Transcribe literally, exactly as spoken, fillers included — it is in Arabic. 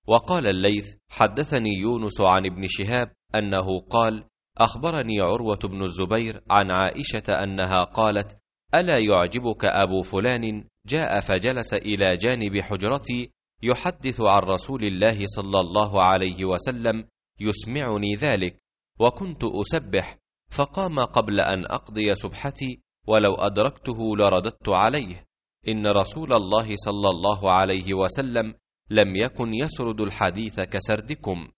وقال الليث: حدثني يونس عن ابن شهاب أنه قال: أخبرني عروة بن الزبير عن عائشة أنها قالت: ألا يعجبك أبو فلان جاء فجلس إلى جانب حجرتي يحدث عن رسول الله صلى الله عليه وسلم يسمعني ذلك، وكنت أسبح، فقام قبل أن أقضي سبحتي، ولو أدركته لرددت عليه: إن رسول الله صلى الله عليه وسلم لم يكن يسرد الحديث كسردكم.